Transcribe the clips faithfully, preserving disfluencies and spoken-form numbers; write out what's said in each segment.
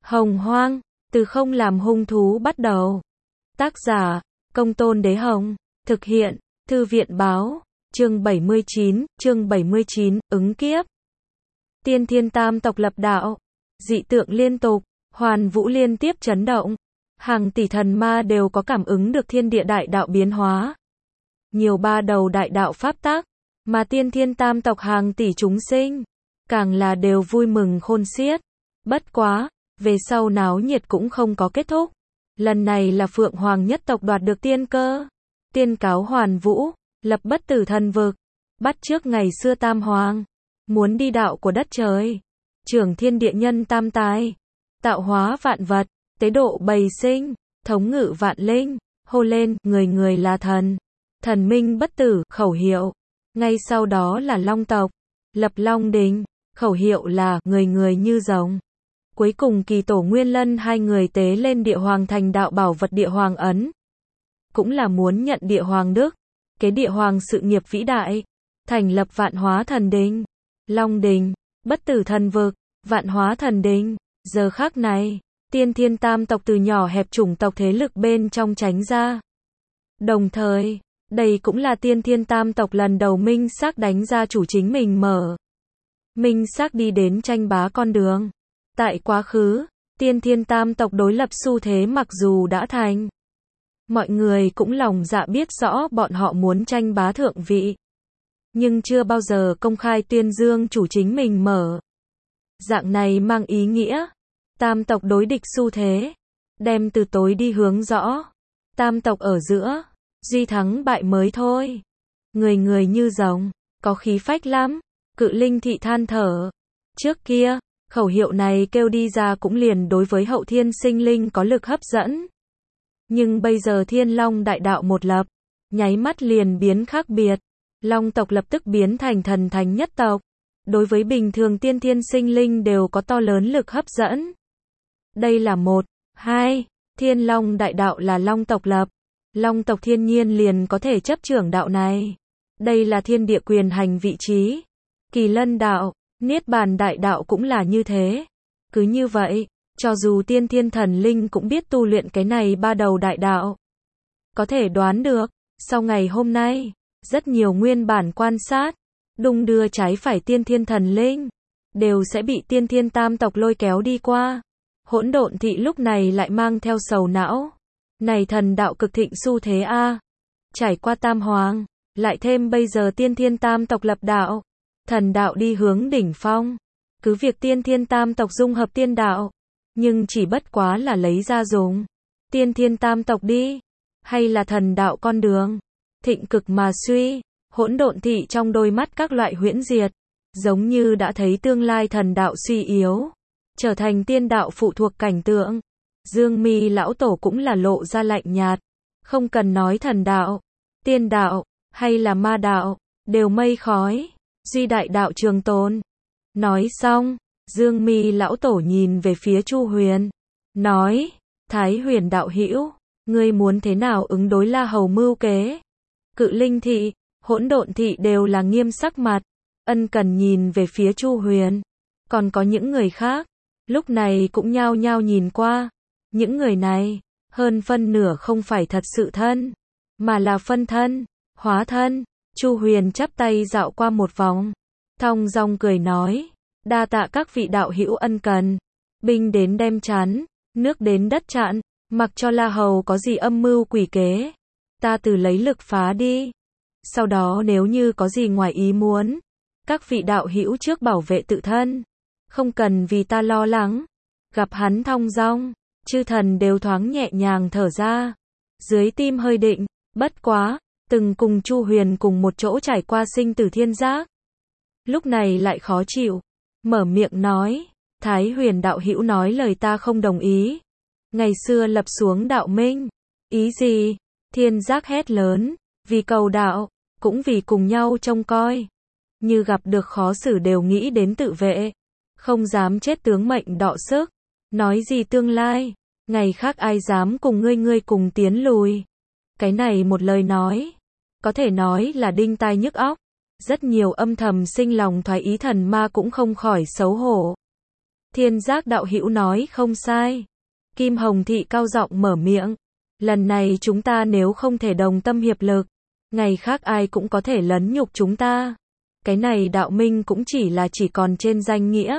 Hồng Hoang, từ không làm hung thú bắt đầu. Tác giả, Công Tôn Đế Hồng. Thực hiện, Thư viện Báo. Chương bảy mươi chín, chương bảy mươi chín, ứng kiếp. Tiên thiên tam tộc lập đạo. Dị tượng liên tục, hoàn vũ liên tiếp chấn động. Hàng tỷ thần ma đều có cảm ứng được thiên địa đại đạo biến hóa. Nhiều ba đầu đại đạo pháp tắc, mà tiên thiên tam tộc hàng tỷ chúng sinh, càng là đều vui mừng khôn xiết. Bất quá, về sau náo nhiệt cũng không có kết thúc. Lần này là Phượng Hoàng nhất tộc đoạt được tiên cơ. Tiên cáo hoàn vũ, lập bất tử thần vực, bắt chước ngày xưa tam hoàng, muốn đi đạo của đất trời, trưởng thiên địa nhân tam tài, tạo hóa vạn vật, tế độ bầy sinh, thống ngự vạn linh, hô lên, người người là thần, thần minh bất tử, khẩu hiệu. Ngay sau đó là Long tộc, lập Long đình, khẩu hiệu là, người người như rồng. Cuối cùng Kỳ Tổ Nguyên Lân hai người tế lên địa hoàng thành đạo bảo vật địa hoàng ấn. Cũng là muốn nhận địa hoàng đức, kế địa hoàng sự nghiệp vĩ đại, thành lập vạn hóa thần đình, Long đình, bất tử thần vực, vạn hóa thần đình. Giờ khắc này, tiên thiên tam tộc từ nhỏ hẹp chủng tộc thế lực bên trong tránh ra. Đồng thời, đây cũng là tiên thiên tam tộc lần đầu minh xác đánh ra chủ chính mình mở. Minh xác đi đến tranh bá con đường. Tại quá khứ, tiên thiên tam tộc đối lập xu thế mặc dù đã thành. Mọi người cũng lòng dạ biết rõ bọn họ muốn tranh bá thượng vị. Nhưng chưa bao giờ công khai tuyên dương chủ chính mình mở. Dạng này mang ý nghĩa, tam tộc đối địch xu thế, đem từ tối đi hướng rõ. Tam tộc ở giữa, duy thắng bại mới thôi. Người người như rồng, có khí phách lắm, Cự Linh thị than thở. Trước kia, khẩu hiệu này kêu đi ra cũng liền đối với hậu thiên sinh linh có lực hấp dẫn. Nhưng bây giờ Thiên Long đại đạo một lập, nháy mắt liền biến khác biệt. Long tộc lập tức biến thành thần thánh nhất tộc. Đối với bình thường tiên thiên sinh linh đều có to lớn lực hấp dẫn. Đây là một, hai, Thiên Long đại đạo là Long tộc lập. Long tộc thiên nhiên liền có thể chấp trưởng đạo này. Đây là thiên địa quyền hành vị trí. Kỳ Lân đạo, Niết Bàn đại đạo cũng là như thế. Cứ như vậy, cho dù tiên thiên thần linh cũng biết tu luyện cái này ba đầu đại đạo. Có thể đoán được, sau ngày hôm nay, rất nhiều nguyên bản quan sát, đung đưa trái phải tiên thiên thần linh, đều sẽ bị tiên thiên tam tộc lôi kéo đi qua. Hỗn Độn thị lúc này lại mang theo sầu não. Này thần đạo cực thịnh xu thế a, trải qua tam hoàng, lại thêm bây giờ tiên thiên tam tộc lập đạo, thần đạo đi hướng đỉnh phong. Cứ việc tiên thiên tam tộc dung hợp tiên đạo, nhưng chỉ bất quá là lấy ra dùng. Tiên thiên tam tộc đi, hay là thần đạo con đường, thịnh cực mà suy. Hỗn Độn thị trong đôi mắt các loại huyễn diệt, giống như đã thấy tương lai thần đạo suy yếu, trở thành tiên đạo phụ thuộc cảnh tượng. Dương Mi lão tổ cũng là lộ ra lạnh nhạt, không cần nói thần đạo, tiên đạo, hay là ma đạo, đều mây khói, duy đại đạo trường tồn. Nói xong, Dương Mi lão tổ nhìn về phía Chu Huyền, nói, Thái Huyền đạo hữu, ngươi muốn thế nào ứng đối La Hầu mưu kế? Cự Linh thị, Hỗn Độn thị đều là nghiêm sắc mặt, ân cần nhìn về phía Chu Huyền. Còn có những người khác, lúc này cũng nhao nhao nhìn qua. Những người này, hơn phân nửa không phải thật sự thân, mà là phân thân, hóa thân. Chu Huyền chắp tay dạo qua một vòng, thong dong cười nói, đa tạ các vị đạo hữu ân cần. Binh đến đem chắn, nước đến đất chặn, mặc cho La Hầu có gì âm mưu quỷ kế, ta từ lấy lực phá đi. Sau đó nếu như có gì ngoài ý muốn, các vị đạo hữu trước bảo vệ tự thân, không cần vì ta lo lắng. Gặp hắn thong dong, chư thần đều thoáng nhẹ nhàng thở ra, dưới tim hơi định. Bất quá, từng cùng Chu Huyền cùng một chỗ trải qua sinh tử thiên giác, lúc này lại khó chịu, mở miệng nói, Thái Huyền đạo hữu nói lời ta không đồng ý. Ngày xưa lập xuống đạo minh, ý gì? Thiên giác hét lớn, vì cầu đạo, cũng vì cùng nhau trông coi. Như gặp được khó xử đều nghĩ đến tự vệ, không dám chết tướng mệnh đọ sức. Nói gì tương lai, ngày khác ai dám cùng ngươi ngươi cùng tiến lùi. Cái này một lời nói, có thể nói là đinh tai nhức óc. Rất nhiều âm thầm sinh lòng thoái ý thần ma cũng không khỏi xấu hổ. Thiên Giác đạo hữu nói không sai. Kim Hồng Thị cao giọng mở miệng. Lần này chúng ta nếu không thể đồng tâm hiệp lực, ngày khác ai cũng có thể lấn nhục chúng ta. Cái này đạo minh cũng chỉ là chỉ còn trên danh nghĩa.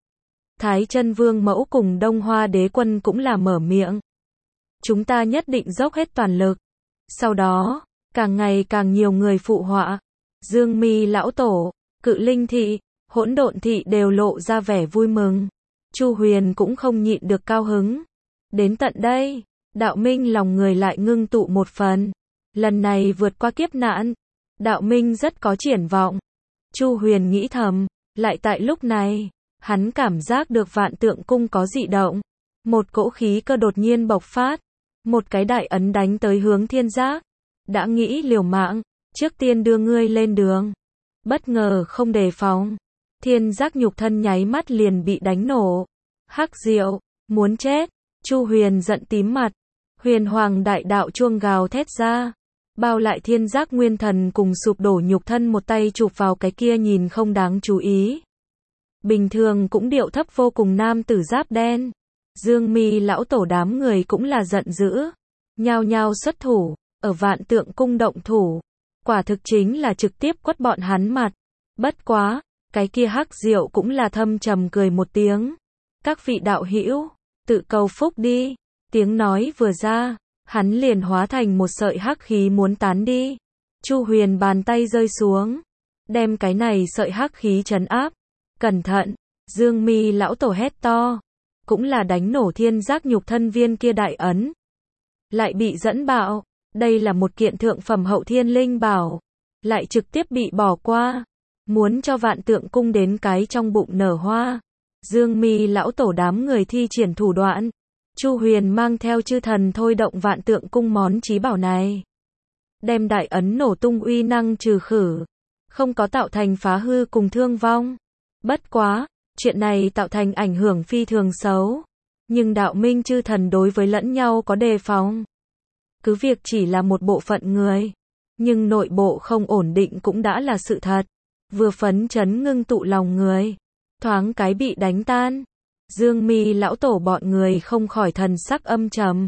Thái Chân Vương Mẫu cùng Đông Hoa Đế Quân cũng là mở miệng. Chúng ta nhất định dốc hết toàn lực. Sau đó, càng ngày càng nhiều người phụ họa. Dương Mi lão tổ, Cự Linh Thị, Hỗn Độn Thị đều lộ ra vẻ vui mừng. Chu Huyền cũng không nhịn được cao hứng. Đến tận đây, đạo minh lòng người lại ngưng tụ một phần. Lần này vượt qua kiếp nạn, đạo minh rất có triển vọng. Chu Huyền nghĩ thầm, lại tại lúc này, hắn cảm giác được Vạn Tượng Cung có dị động. Một cỗ khí cơ đột nhiên bộc phát. Một cái đại ấn đánh tới hướng Thiên Giác. Đã nghĩ liều mạng, trước tiên đưa ngươi lên đường. Bất ngờ không đề phòng. Thiên Giác nhục thân nháy mắt liền bị đánh nổ. Hắc Diệu, muốn chết. Chu Huyền giận tím mặt. Huyền Hoàng đại đạo chuông gào thét ra. Bao lại Thiên Giác nguyên thần cùng sụp đổ nhục thân một tay chụp vào cái kia nhìn không đáng chú ý. Bình thường cũng điệu thấp vô cùng nam tử giáp đen. Dương Mi lão tổ đám người cũng là giận dữ. Nhao nhao xuất thủ, ở Vạn Tượng Cung động thủ. Quả thực chính là trực tiếp quất bọn hắn mặt. Bất quá, cái kia Hắc Diệu cũng là thâm trầm cười một tiếng. Các vị đạo hữu, tự cầu phúc đi. Tiếng nói vừa ra, hắn liền hóa thành một sợi hắc khí muốn tán đi. Chu Huyền bàn tay rơi xuống, đem cái này sợi hắc khí trấn áp. Cẩn thận, Dương Mi lão tổ hét to, cũng là đánh nổ Thiên Giác nhục thân viên kia đại ấn. Lại bị dẫn bạo, đây là một kiện thượng phẩm hậu thiên linh bảo, lại trực tiếp bị bỏ qua, muốn cho Vạn Tượng Cung đến cái trong bụng nở hoa. Dương Mi lão tổ đám người thi triển thủ đoạn. Chu Huyền mang theo chư thần thôi động Vạn Tượng Cung món chí bảo này. Đem đại ấn nổ tung uy năng trừ khử. Không có tạo thành phá hư cùng thương vong. Bất quá, chuyện này tạo thành ảnh hưởng phi thường xấu. Nhưng đạo minh chư thần đối với lẫn nhau có đề phòng. Cứ việc chỉ là một bộ phận người. Nhưng nội bộ không ổn định cũng đã là sự thật. Vừa phấn chấn ngưng tụ lòng người. Thoáng cái bị đánh tan. Dương Mi lão tổ bọn người không khỏi thần sắc âm trầm.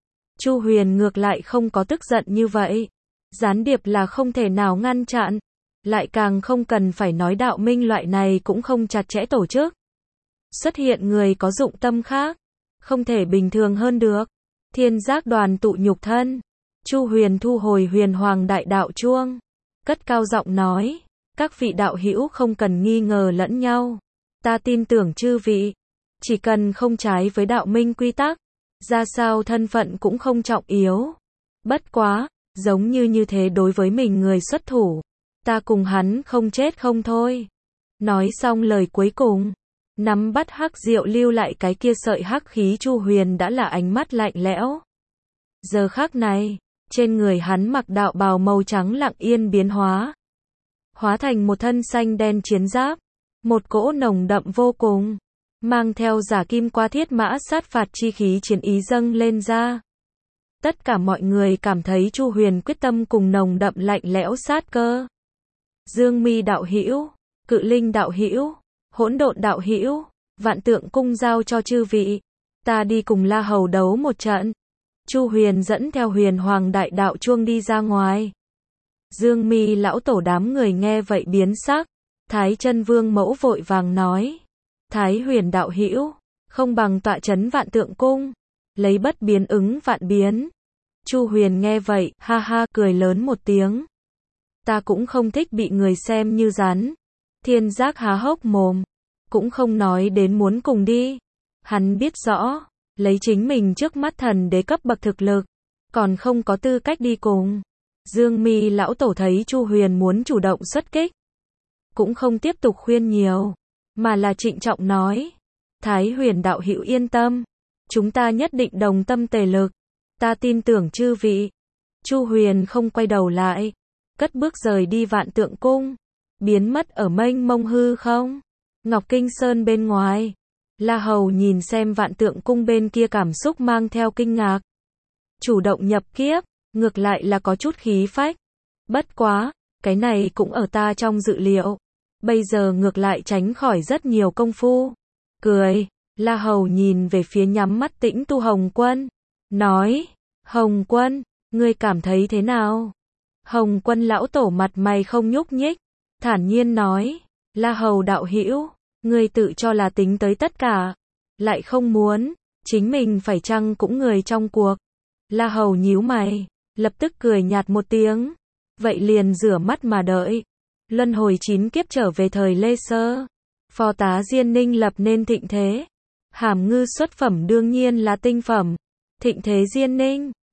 Chu Huyền ngược lại không có tức giận như vậy. Gián điệp là không thể nào ngăn chặn. Lại càng không cần phải nói đạo minh loại này cũng không chặt chẽ tổ chức. Xuất hiện người có dụng tâm khác. Không thể bình thường hơn được. Thiên Giác đoàn tụ nhục thân. Chu Huyền thu hồi Huyền Hoàng đại đạo chuông. Cất cao giọng nói. Các vị đạo hữu không cần nghi ngờ lẫn nhau. Ta tin tưởng chư vị. Chỉ cần không trái với đạo minh quy tắc. Ra sao thân phận cũng không trọng yếu. Bất quá, giống như như thế đối với mình người xuất thủ. Ta cùng hắn không chết không thôi. Nói xong lời cuối cùng. Nắm bắt Hắc Diệu lưu lại cái kia sợi hắc khí Chu Huyền đã là ánh mắt lạnh lẽo. Giờ khắc này, trên người hắn mặc đạo bào màu trắng lặng yên biến hóa. Hóa thành một thân xanh đen chiến giáp. Một cỗ nồng đậm vô cùng. Mang theo giả kim qua thiết mã sát phạt chi khí chiến ý dâng lên ra. Tất cả mọi người cảm thấy Chu Huyền quyết tâm cùng nồng đậm lạnh lẽo sát cơ. Dương Mi đạo hữu, Cự Linh đạo hữu, Hỗn Độn đạo hữu, Vạn Tượng Cung giao cho chư vị. Ta đi cùng La Hầu đấu một trận. Chu Huyền dẫn theo Huyền Hoàng đại đạo chuông đi ra ngoài. Dương Mi lão tổ đám người nghe vậy biến sắc. Thái Chân Vương Mẫu vội vàng nói. Thái Huyền đạo hữu, không bằng tọa chấn Vạn Tượng Cung, lấy bất biến ứng vạn biến. Chu Huyền nghe vậy, ha ha cười lớn một tiếng. Ta cũng không thích bị người xem như rắn. Thiên Giác há hốc mồm, cũng không nói đến muốn cùng đi. Hắn biết rõ, lấy chính mình trước mắt thần đế cấp bậc thực lực, còn không có tư cách đi cùng. Dương Mi lão tổ thấy Chu Huyền muốn chủ động xuất kích, cũng không tiếp tục khuyên nhiều, mà là trịnh trọng nói. Thái Huyền đạo hữu yên tâm, chúng ta nhất định đồng tâm tề lực. Ta tin tưởng chư vị. Chu Huyền không quay đầu lại, cất bước rời đi Vạn Tượng Cung, biến mất ở mênh mông hư không. Ngọc Kinh Sơn bên ngoài, La Hầu nhìn xem Vạn Tượng Cung bên kia cảm xúc mang theo kinh ngạc. Chủ động nhập kiếp, ngược lại là có chút khí phách. Bất quá, cái này cũng ở ta trong dự liệu. Bây giờ ngược lại tránh khỏi rất nhiều công phu. cười. La Hầu nhìn về phía nhắm mắt tĩnh tu Hồng Quân. Nói, Hồng Quân, ngươi cảm thấy thế nào? Hồng Quân lão tổ mặt mày không nhúc nhích, thản nhiên nói, La Hầu đạo hữu, ngươi tự cho là tính tới tất cả, lại không muốn, chính mình phải chăng cũng người trong cuộc. La Hầu nhíu mày, lập tức cười nhạt một tiếng, vậy liền rửa mắt mà đợi. Luân hồi chín kiếp trở về thời Lê Sơ, phò tá Diên Ninh lập nên thịnh thế. Hàm Ngư xuất phẩm đương nhiên là tinh phẩm. Thịnh thế Diên Ninh